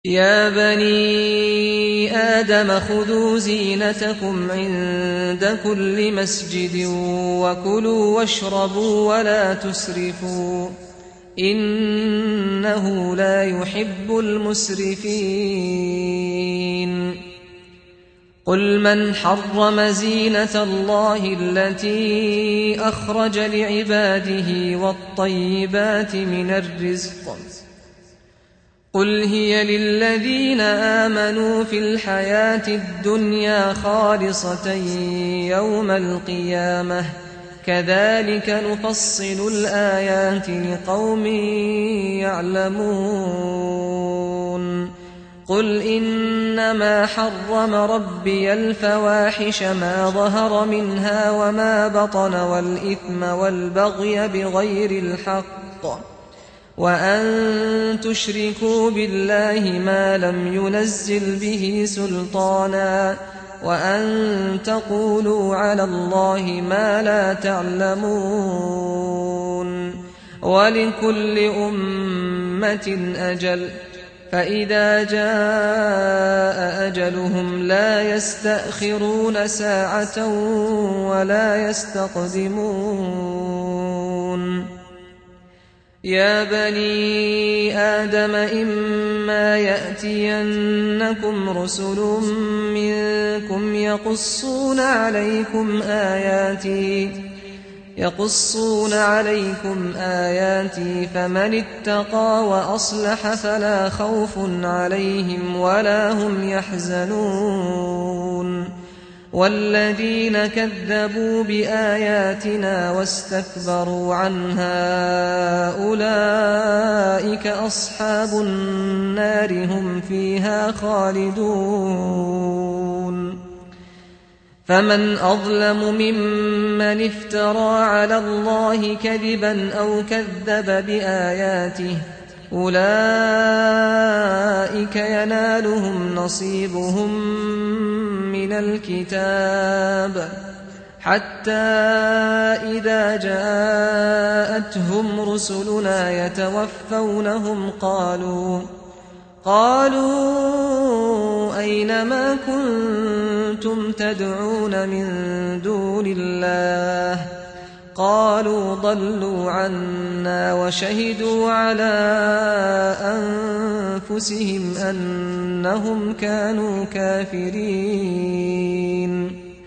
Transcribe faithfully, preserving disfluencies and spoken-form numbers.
يا بني آدم خذوا زينتكم عند كل مسجد وكلوا واشربوا ولا تسرفوا إنه لا يحب المسرفين قل من حرم زينة الله التي أخرج لعباده والطيبات من الرزق قل هي للذين آمنوا في الحياة الدنيا خالصة يوم القيامة كذلك نفصل الآيات لقوم يعلمون قل إنما حرم ربي الفواحش ما ظهر منها وما بطن والإثم والبغي بغير الحق وأن تشركوا بالله ما لم ينزل به سلطانا وأن تقولوا على الله ما لا تعلمون ولكل أمة أجل فإذا جاء أجلهم لا يستأخرون ساعة ولا يستقدمون يا بني آدم إما يأتينكم رسل منكم يقصون عليكم آياتي يقصون عليكم آياتي فمن اتقى وأصلح فلا خوف عليهم ولا هم يحزنون والذين كذبوا بآياتنا واستكبروا عنها أولئك أصحاب النار هم فيها خالدون فمن أظلم ممن افترى على الله كذبا أو كذب بآياته أولئك ينالهم نصيبهم من الكتاب حتى إذا جاءتهم رسلنا يتوفونهم قالوا قالوا أين ما كنتم تدعون من دون الله قالوا ضلوا عنا وشهدوا على أنفسهم أنهم كانوا كافرين